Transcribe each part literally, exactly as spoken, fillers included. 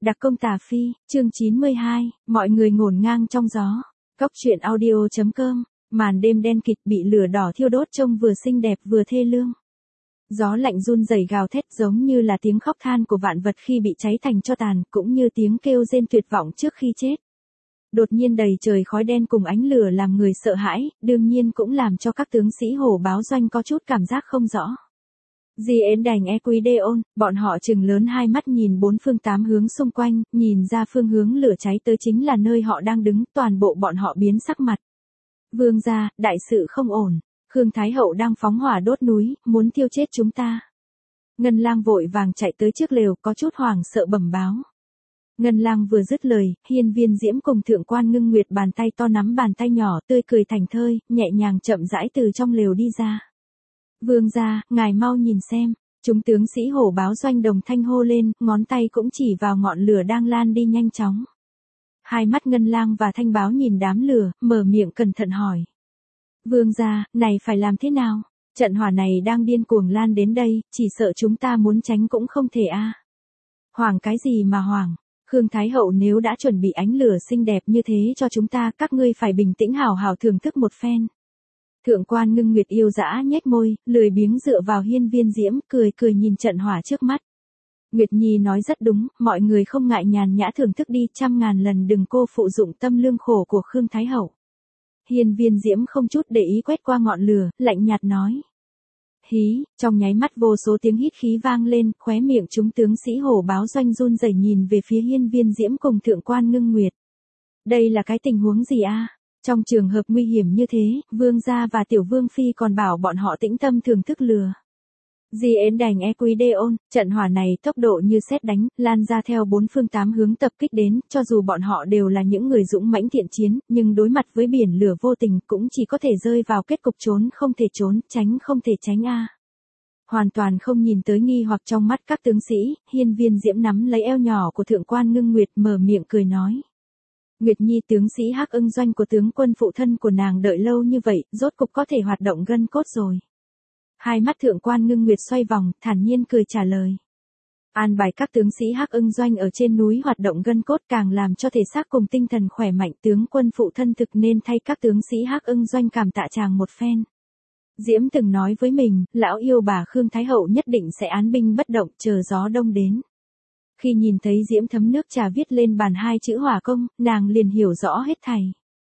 Đặc công Tà Phi, chương chín mươi hai, mọi người ngổn ngang trong gió. Cốc truyện audio chấm com, màn đêm đen kịt bị lửa đỏ thiêu đốt trông vừa xinh đẹp vừa thê lương. Gió lạnh run rẩy gào thét giống như là tiếng khóc than của vạn vật khi bị cháy thành tro tàn, cũng như tiếng kêu rên tuyệt vọng trước khi chết. Đột nhiên đầy trời khói đen cùng ánh lửa làm người sợ hãi, đương nhiên cũng làm cho các tướng sĩ hổ báo doanh có chút cảm giác không rõ. Di ến đành Equideon, bọn họ trừng lớn hai mắt nhìn bốn phương tám hướng xung quanh, nhìn ra phương hướng lửa cháy tới chính là nơi họ đang đứng, toàn bộ bọn họ biến sắc mặt. Vương gia, đại sự không ổn, Khương Thái Hậu đang phóng hỏa đốt núi, muốn thiêu chết chúng ta. Ngân Lang vội vàng chạy tới trước lều, có chút hoảng sợ bẩm báo. Ngân Lang vừa dứt lời, Hiên Viên Diễm cùng Thượng quan Ngưng Nguyệt bàn tay to nắm bàn tay nhỏ, tươi cười thành thơi, nhẹ nhàng chậm rãi từ trong lều đi ra. Vương gia, ngài mau nhìn xem, chúng tướng sĩ hổ báo doanh đồng thanh hô lên, ngón tay cũng chỉ vào ngọn lửa đang lan đi nhanh chóng. Hai mắt Ngân Lang và Thanh Báo nhìn đám lửa, mở miệng cẩn thận hỏi. Vương gia, này phải làm thế nào? Trận hỏa này đang điên cuồng lan đến đây, chỉ sợ chúng ta muốn tránh cũng không thể a. À. Hoảng cái gì mà hoảng? Khương Thái Hậu nếu đã chuẩn bị ánh lửa xinh đẹp như thế cho chúng ta, các ngươi phải bình tĩnh hào hào thưởng thức một phen. Thượng quan Ngưng Nguyệt yêu dã nhếch môi, lười biếng dựa vào Hiên Viên Diễm, cười cười nhìn trận hỏa trước mắt. Nguyệt Nhi nói rất đúng, mọi người không ngại nhàn nhã thưởng thức đi, trăm ngàn lần đừng cô phụ dụng tâm lương khổ của Khương Thái Hậu. Hiên Viên Diễm không chút để ý quét qua ngọn lửa, lạnh nhạt nói. Hí, trong nháy mắt vô số tiếng hít khí vang lên, khóe miệng chúng tướng sĩ hổ báo doanh run rẩy nhìn về phía Hiên Viên Diễm cùng Thượng quan Ngưng Nguyệt. Đây là cái tình huống gì a? À? Trong trường hợp nguy hiểm như thế, vương gia và tiểu vương phi còn bảo bọn họ tĩnh tâm thưởng thức lừa. Di ến đành Equideon, trận hỏa này tốc độ như sét đánh, lan ra theo bốn phương tám hướng tập kích đến, cho dù bọn họ đều là những người dũng mãnh thiện chiến, nhưng đối mặt với biển lửa vô tình cũng chỉ có thể rơi vào kết cục trốn không thể trốn, tránh không thể tránh a. À. Hoàn toàn không nhìn tới nghi hoặc trong mắt các tướng sĩ, Hiên Viên Diễm nắm lấy eo nhỏ của Thượng quan Ngưng Nguyệt mở miệng cười nói. Nguyệt Nhi, tướng sĩ Hắc Ưng doanh của tướng quân phụ thân của nàng đợi lâu như vậy, rốt cục có thể hoạt động gân cốt rồi. Hai mắt Thượng quan Ngưng Nguyệt xoay vòng, thản nhiên cười trả lời. An bài các tướng sĩ Hắc Ưng doanh ở trên núi hoạt động gân cốt càng làm cho thể xác cùng tinh thần khỏe mạnh, tướng quân phụ thân thực nên thay các tướng sĩ Hắc Ưng doanh cảm tạ chàng một phen. Diễm từng nói với mình, lão yêu bà Khương Thái Hậu nhất định sẽ án binh bất động chờ gió đông đến. Khi nhìn thấy Diễm thấm nước trà viết lên bàn hai chữ hỏa công, nàng liền hiểu rõ hết thảy.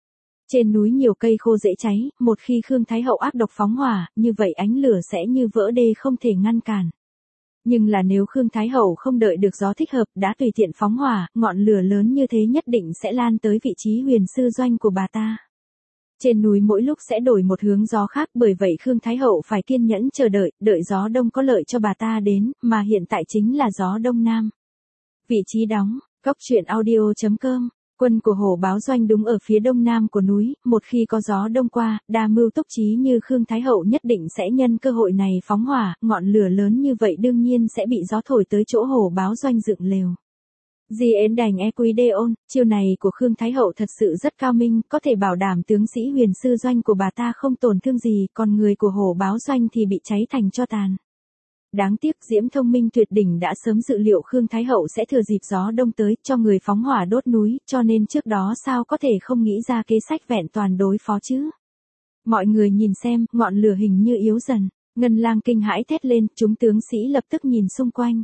Trên núi nhiều cây khô dễ cháy, một khi Khương Thái Hậu ác độc phóng hỏa, như vậy ánh lửa sẽ như vỡ đê không thể ngăn cản. Nhưng là nếu Khương Thái Hậu không đợi được gió thích hợp, đã tùy tiện phóng hỏa, ngọn lửa lớn như thế nhất định sẽ lan tới vị trí huyền sư doanh của bà ta. Trên núi mỗi lúc sẽ đổi một hướng gió khác, bởi vậy Khương Thái Hậu phải kiên nhẫn chờ đợi, đợi gió đông có lợi cho bà ta đến, mà hiện tại chính là gió đông nam. Vị trí đóng, cốc truyện audio chấm com, quân của hổ báo doanh đúng ở phía đông nam của núi, một khi có gió đông qua, đa mưu túc trí như Khương Thái Hậu nhất định sẽ nhân cơ hội này phóng hỏa, ngọn lửa lớn như vậy đương nhiên sẽ bị gió thổi tới chỗ hổ báo doanh dựng lều. Di ến đành Equideon, chiêu này của Khương Thái Hậu thật sự rất cao minh, có thể bảo đảm tướng sĩ huyền sư doanh của bà ta không tổn thương gì, còn người của hổ báo doanh thì bị cháy thành tro tàn. Đáng tiếc Diễm thông minh tuyệt đỉnh đã sớm dự liệu Khương Thái Hậu sẽ thừa dịp gió đông tới cho người phóng hỏa đốt núi, cho nên trước đó sao có thể không nghĩ ra kế sách vẹn toàn đối phó chứ. Mọi người nhìn xem, ngọn lửa hình như yếu dần, Ngân Lang kinh hãi thét lên, chúng tướng sĩ lập tức nhìn xung quanh.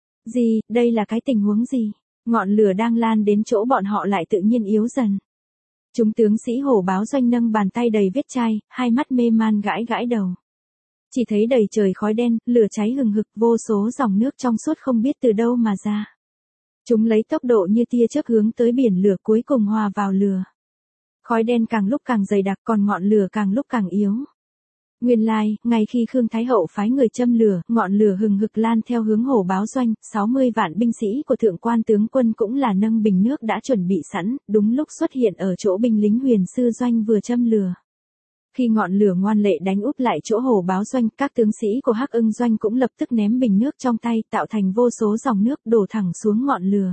Gì, đây là cái tình huống gì? Ngọn lửa đang lan đến chỗ bọn họ lại tự nhiên yếu dần. Chúng tướng sĩ hổ báo doanh nâng bàn tay đầy vết chai, hai mắt mê man gãi gãi đầu. Chỉ thấy đầy trời khói đen, lửa cháy hừng hực, vô số dòng nước trong suốt không biết từ đâu mà ra. Chúng lấy tốc độ như tia chớp hướng tới biển lửa cuối cùng hòa vào lửa. Khói đen càng lúc càng dày đặc, còn ngọn lửa càng lúc càng yếu. Nguyên lai, ngay khi Khương Thái Hậu phái người châm lửa, ngọn lửa hừng hực lan theo hướng hổ báo doanh, sáu mươi vạn binh sĩ của thượng quan tướng quân cũng là nâng bình nước đã chuẩn bị sẵn, đúng lúc xuất hiện ở chỗ binh lính huyền sư doanh vừa châm lửa. Khi ngọn lửa ngoan lệ đánh úp lại chỗ hổ báo doanh, các tướng sĩ của Hắc Ưng doanh cũng lập tức ném bình nước trong tay, tạo thành vô số dòng nước đổ thẳng xuống ngọn lửa.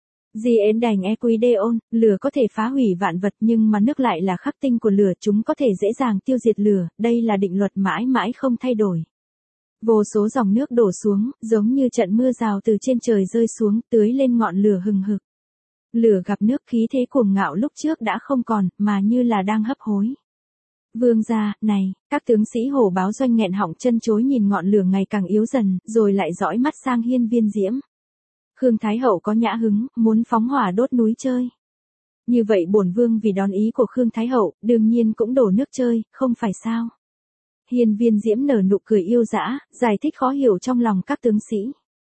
Di ến đành Equideon, lửa có thể phá hủy vạn vật nhưng mà nước lại là khắc tinh của lửa, chúng có thể dễ dàng tiêu diệt lửa, đây là định luật mãi mãi không thay đổi. Vô số dòng nước đổ xuống, giống như trận mưa rào từ trên trời rơi xuống, tưới lên ngọn lửa hừng hực. Lửa gặp nước, khí thế cuồng ngạo lúc trước đã không còn, mà như là đang hấp hối. Vương gia, này, các tướng sĩ Hổ Báo Doanh nghẹn họng chân chối nhìn ngọn lửa ngày càng yếu dần, rồi lại dõi mắt sang Hiên Viên Diễm. Khương Thái Hậu có nhã hứng, muốn phóng hỏa đốt núi chơi. Như vậy bổn vương vì đón ý của Khương Thái Hậu, đương nhiên cũng đổ nước chơi, không phải sao? Hiên Viên Diễm nở nụ cười yêu dã, giải thích khó hiểu trong lòng các tướng sĩ.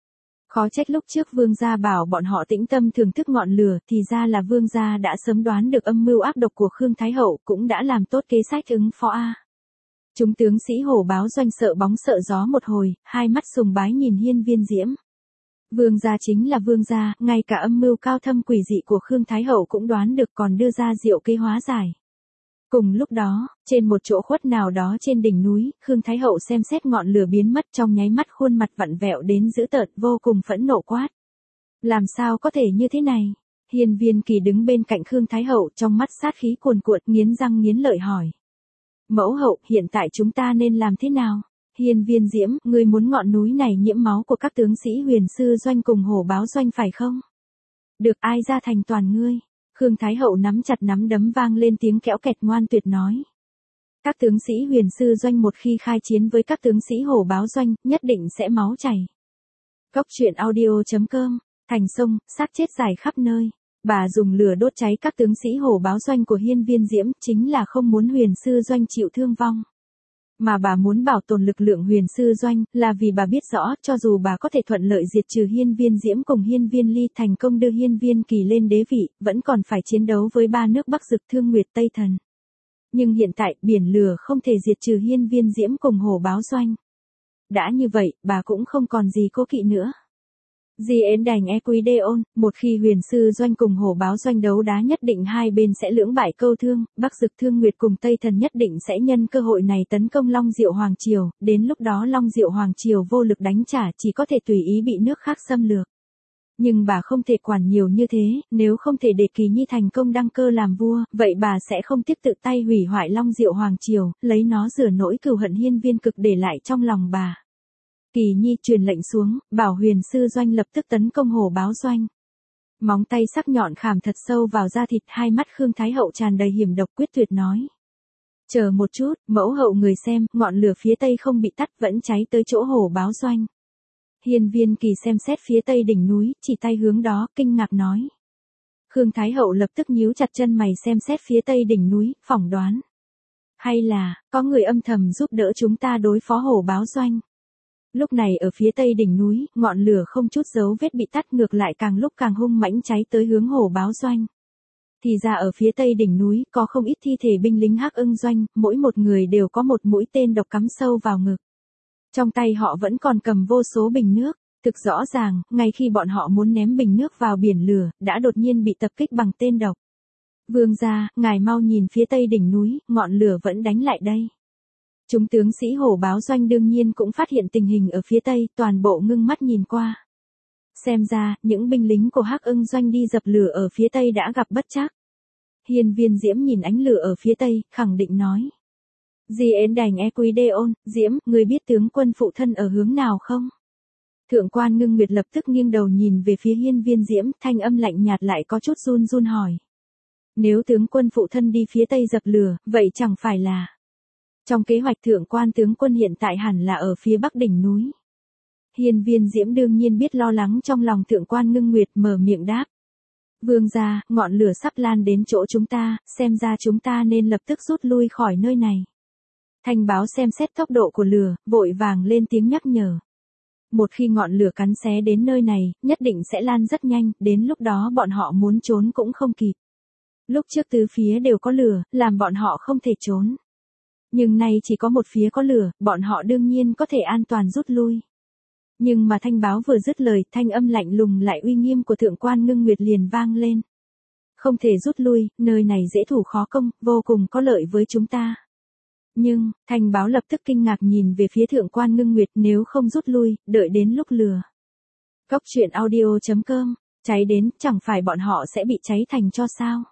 Khó trách lúc trước vương gia bảo bọn họ tĩnh tâm thưởng thức ngọn lửa, thì ra là vương gia đã sớm đoán được âm mưu ác độc của Khương Thái Hậu, cũng đã làm tốt kế sách ứng phó a. Chúng tướng sĩ Hổ Báo Doanh sợ bóng sợ gió một hồi, hai mắt sùng bái nhìn Hiên Viên Diễm. Vương gia chính là vương gia, ngay cả âm mưu cao thâm quỷ dị của Khương Thái Hậu cũng đoán được, còn đưa ra diệu kế hóa giải. Cùng lúc đó, trên một chỗ khuất nào đó trên đỉnh núi, Khương Thái Hậu xem xét ngọn lửa biến mất, trong nháy mắt khuôn mặt vặn vẹo đến dữ tợn, vô cùng phẫn nộ quát. Làm sao có thể như thế này? Hiên Viên Kỳ đứng bên cạnh Khương Thái Hậu, trong mắt sát khí cuồn cuộn, nghiến răng nghiến lợi hỏi. Mẫu hậu, hiện tại chúng ta nên làm thế nào? Hiên Viên Diễm, ngươi muốn ngọn núi này nhiễm máu của các tướng sĩ Huyền Sư Doanh cùng Hổ Báo Doanh phải không? Được, ai ra thành toàn ngươi? Khương Thái Hậu nắm chặt nắm đấm, vang lên tiếng kẽo kẹt ngoan tuyệt nói. Các tướng sĩ Huyền Sư Doanh một khi khai chiến với các tướng sĩ Hổ Báo Doanh, nhất định sẽ máu chảy. Cốc truyện audio chấm com, thành sông, xác chết rải khắp nơi. Bà dùng lửa đốt cháy các tướng sĩ Hổ Báo Doanh của Hiên Viên Diễm, chính là không muốn Huyền Sư Doanh chịu thương vong. Mà bà muốn bảo tồn lực lượng Huyền Sư Doanh, là vì bà biết rõ, cho dù bà có thể thuận lợi diệt trừ Hiên Viên Diễm cùng Hiên Viên Ly, thành công đưa Hiên Viên Kỳ lên đế vị, vẫn còn phải chiến đấu với ba nước Bắc Dực, Thương Nguyệt, Tây Thần. Nhưng hiện tại, biển lửa không thể diệt trừ Hiên Viên Diễm cùng Hổ Báo Doanh. Đã như vậy, bà cũng không còn gì cố kỵ nữa. Di ến đành Equideon, một khi Huyền Sư Doanh cùng Hổ Báo Doanh đấu đá, nhất định hai bên sẽ lưỡng bại câu thương, Bắc Dực, Thương Nguyệt cùng Tây Thần nhất định sẽ nhân cơ hội này tấn công Long Diệu Hoàng Triều, đến lúc đó Long Diệu Hoàng Triều vô lực đánh trả, chỉ có thể tùy ý bị nước khác xâm lược. Nhưng bà không thể quản nhiều như thế, nếu không thể để Kỳ Nhi thành công đăng cơ làm vua, vậy bà sẽ không tiếp tự tay hủy hoại Long Diệu Hoàng Triều, lấy nó rửa nỗi cừu hận Hiên Viên Cực để lại trong lòng bà. Kỳ Nhi truyền lệnh xuống, bảo Huyền Sư Doanh lập tức tấn công Hổ Báo Doanh. Móng tay sắc nhọn khảm thật sâu vào da thịt, hai mắt Khương Thái Hậu tràn đầy hiểm độc, quyết tuyệt nói. Chờ một chút, mẫu hậu người xem, ngọn lửa phía tây không bị tắt, vẫn cháy tới chỗ Hổ Báo Doanh. Hiên Viên Kỳ xem xét phía tây đỉnh núi, chỉ tay hướng đó, kinh ngạc nói. Khương Thái Hậu lập tức nhíu chặt chân mày xem xét phía tây đỉnh núi, phỏng đoán. Hay là, có người âm thầm giúp đỡ chúng ta đối phó Hổ Báo Doanh. Lúc này ở phía tây đỉnh núi, ngọn lửa không chút dấu vết bị tắt, ngược lại càng lúc càng hung mãnh cháy tới hướng Hổ Báo Doanh. Thì ra ở phía tây đỉnh núi, có không ít thi thể binh lính Hắc Ưng Doanh, mỗi một người đều có một mũi tên độc cắm sâu vào ngực. Trong tay họ vẫn còn cầm vô số bình nước, thực rõ ràng, ngay khi bọn họ muốn ném bình nước vào biển lửa, đã đột nhiên bị tập kích bằng tên độc. Vương gia, ngài mau nhìn phía tây đỉnh núi, ngọn lửa vẫn đánh lại đây. Chúng tướng sĩ Hổ Báo Doanh đương nhiên cũng phát hiện tình hình ở phía tây, toàn bộ ngưng mắt nhìn qua. Xem ra, những binh lính của Hắc Ưng Doanh đi dập lửa ở phía tây đã gặp bất trắc. Hiên Viên Diễm nhìn ánh lửa ở phía tây, khẳng định nói. Di ến đành Equideon, Diễm, người biết tướng quân phụ thân ở hướng nào không? Thượng quan Ngưng Nguyệt lập tức nghiêng đầu nhìn về phía Hiên Viên Diễm, thanh âm lạnh nhạt lại có chút run run hỏi. Nếu tướng quân phụ thân đi phía tây dập lửa, vậy chẳng phải là... Trong kế hoạch thượng quan tướng quân hiện tại hẳn là ở phía bắc đỉnh núi. Hiên Viên Diễm đương nhiên biết lo lắng trong lòng thượng quan Ngưng Nguyệt, mở miệng đáp. Vương gia, ngọn lửa sắp lan đến chỗ chúng ta, xem ra chúng ta nên lập tức rút lui khỏi nơi này. Thanh báo xem xét tốc độ của lửa, vội vàng lên tiếng nhắc nhở. Một khi ngọn lửa cắn xé đến nơi này, nhất định sẽ lan rất nhanh, đến lúc đó bọn họ muốn trốn cũng không kịp. Lúc trước tứ phía đều có lửa, làm bọn họ không thể trốn. Nhưng nay chỉ có một phía có lửa, bọn họ đương nhiên có thể an toàn rút lui. Nhưng mà thanh báo vừa dứt lời, thanh âm lạnh lùng lại uy nghiêm của thượng quan Ngưng Nguyệt liền vang lên. Không thể rút lui, nơi này dễ thủ khó công, vô cùng có lợi với chúng ta. Nhưng, thanh báo lập tức kinh ngạc nhìn về phía thượng quan Ngưng Nguyệt, nếu không rút lui, đợi đến lúc lửa. Cốc truyện audio chấm com, cháy đến, chẳng phải bọn họ sẽ bị cháy thành tro sao?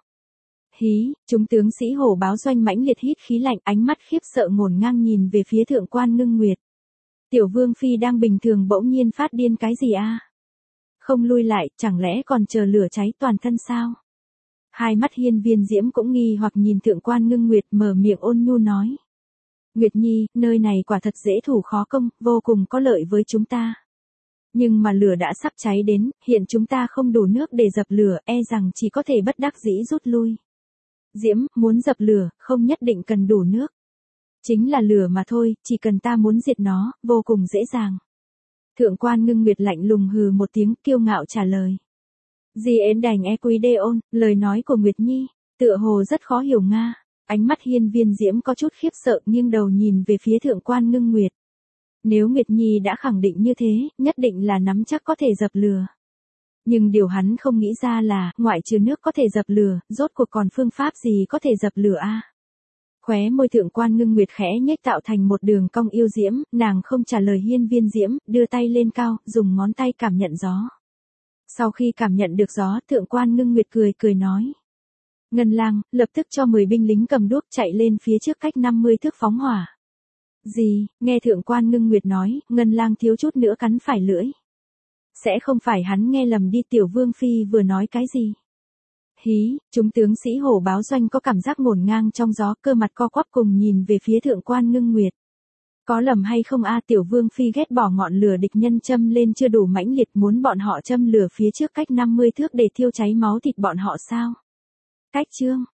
Hí, chúng tướng sĩ Hổ Báo Doanh mãnh liệt hít khí lạnh, ánh mắt khiếp sợ ngổn ngang nhìn về phía thượng quan Ngưng Nguyệt. Tiểu Vương Phi đang bình thường bỗng nhiên phát điên cái gì a? Không lui lại, chẳng lẽ còn chờ lửa cháy toàn thân sao? Hai mắt Hiên Viên Diễm cũng nghi hoặc nhìn Thượng quan Ngưng Nguyệt, mở miệng ôn nhu nói. Nguyệt Nhi, nơi này quả thật dễ thủ khó công, vô cùng có lợi với chúng ta. Nhưng mà lửa đã sắp cháy đến, hiện chúng ta không đủ nước để dập lửa, e rằng chỉ có thể bất đắc dĩ rút lui. Diễm, muốn dập lửa, không nhất định cần đủ nước. Chính là lửa mà thôi, chỉ cần ta muốn diệt nó, vô cùng dễ dàng. Thượng quan Ngưng Nguyệt lạnh lùng hừ một tiếng, kiêu ngạo trả lời. Di ến đành e quý đê ôn, lời nói của Nguyệt Nhi, tựa hồ rất khó hiểu nga. Ánh mắt Hiên Viên Diễm có chút khiếp sợ, nhưng đầu nhìn về phía Thượng quan Ngưng Nguyệt. Nếu Nguyệt Nhi đã khẳng định như thế, nhất định là nắm chắc có thể dập lửa. Nhưng điều hắn không nghĩ ra là, ngoại trừ nước có thể dập lửa, rốt cuộc còn phương pháp gì có thể dập lửa a? À? Khóe môi Thượng quan Ngưng Nguyệt khẽ nhếch tạo thành một đường cong yêu diễm, nàng không trả lời Hiên Viên Diễm, đưa tay lên cao, dùng ngón tay cảm nhận gió. Sau khi cảm nhận được gió, Thượng quan Ngưng Nguyệt cười cười nói. Ngân Lang, lập tức cho mười binh lính cầm đuốc chạy lên phía trước cách năm mươi thước phóng hỏa. Gì, nghe Thượng quan Ngưng Nguyệt nói, Ngân Lang thiếu chút nữa cắn phải lưỡi. Sẽ không phải hắn nghe lầm đi, Tiểu Vương Phi vừa nói cái gì? Hí, chúng tướng sĩ hổ báo doanh có cảm giác ngổn ngang trong gió, cơ mặt co quắp cùng nhìn về phía Thượng quan Ngưng Nguyệt. Có lầm hay không a? Tiểu Vương Phi ghét bỏ ngọn lửa địch nhân châm lên chưa đủ mãnh liệt, muốn bọn họ châm lửa phía trước cách năm mươi thước để thiêu cháy máu thịt bọn họ sao? Cách chương